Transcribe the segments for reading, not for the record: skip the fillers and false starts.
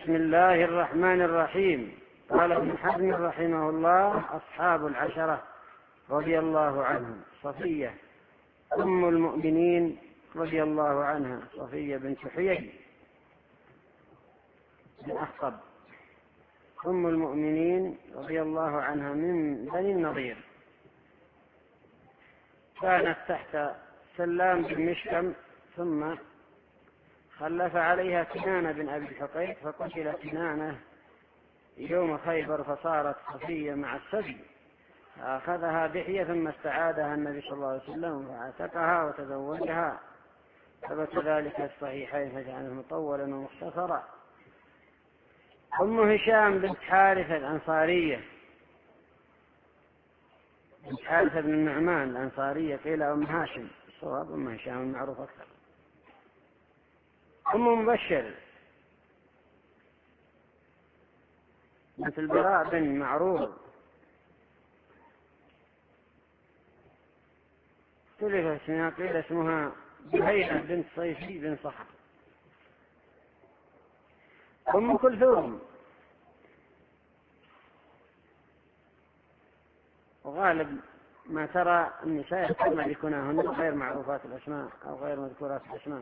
بسم الله الرحمن الرحيم. قال ابن حزم رحمه الله: أصحاب العشرة رضي الله عنهم: صفية أم المؤمنين رضي الله عنها، صفية بنت حيي بن أخطب، أم المؤمنين رضي الله عنها من بني النضير. كانت تحت سلام بن مشكم، ثم خلف عليها كنانة بن أبي الحقيق، فقتل كنانة يوم خيبر، فصارت صفية مع السبي، فأخذها دحية ثم استعادها النبي صلى الله عليه وسلم فاعتقها وتزوجها، ثبت ذلك في الصحيحين فجعله مطولا ومختصرا. أم هشام بنت حارثة الأنصارية، بنت حارثة بن النعمان الأنصارية، قيل أم هاشم، الصواب أم هشام المعروف أكثر. أم مبشر بنت البراء بن معروف، اختلف اسمها، قيل اسمها بهينة بنت صيفي بن صخر. أم كلثوم، وغالب ما ترى النساء كما يكونهن غير معروفات الأسماء أو غير مذكورات الأسماء.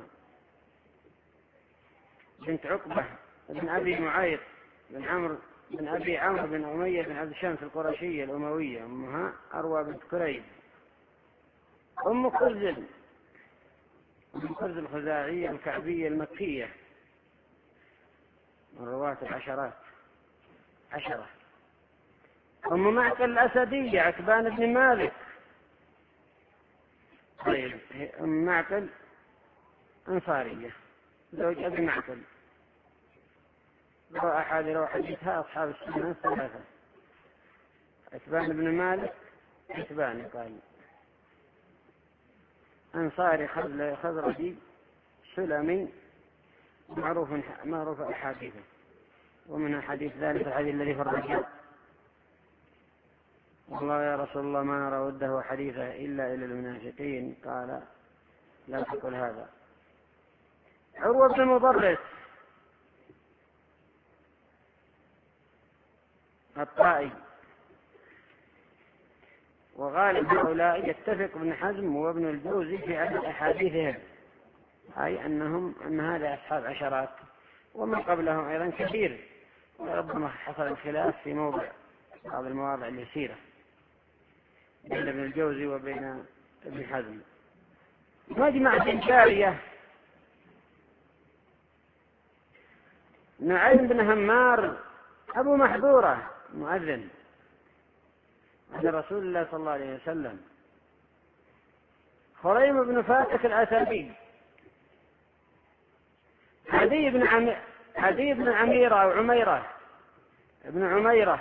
بنت عقبة بن أبي معيط بن أبي عمرو بن أمية بن عبد شمس القرشية الأموية، أمها أروى بنت كريب. أم خزل الخزاعية الكعبية المكية، من رواة العشرات 10. أم معقل الأسدية عتبان بن مالك. طيب، أم معقل أنصارية زوج أبي معقل، روى حديثها أصحاب السنة 3. عتبان بن مالك، عتبان قال أنصاري خزرجي سلمي، معروف أحاديثه، ومنها حديث ذلك الحديث الذي في الرجال: والله يا رسول الله ما نرى وده حديثه إلا إلى المنافقين. قال: لا تقل هذا. عروة بن مضرس الطائي، وغالب هؤلاء يتفق ابن حزم وابن الجوزي في عدد أحاديثهم، أي أن هذا أصحاب عشرات، ومن قبلهم أيضا كثير، وربما حصل الخلاف في بعض المواضع اليسيرة بين ابن الجوزي وبين ابن حزم. مجمع بن جارية، نعيم بن همار أبو محذورة مؤذن عن رسول الله صلى الله عليه وسلم. خريم بن فاتك الأسدي، عدي بن عميرة أو عميرة ابن عميرة،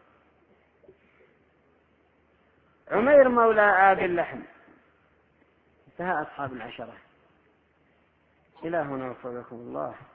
عمير مولى آبي اللحم. انتهى أصحاب العشرة. إلهنا وفقكم الله.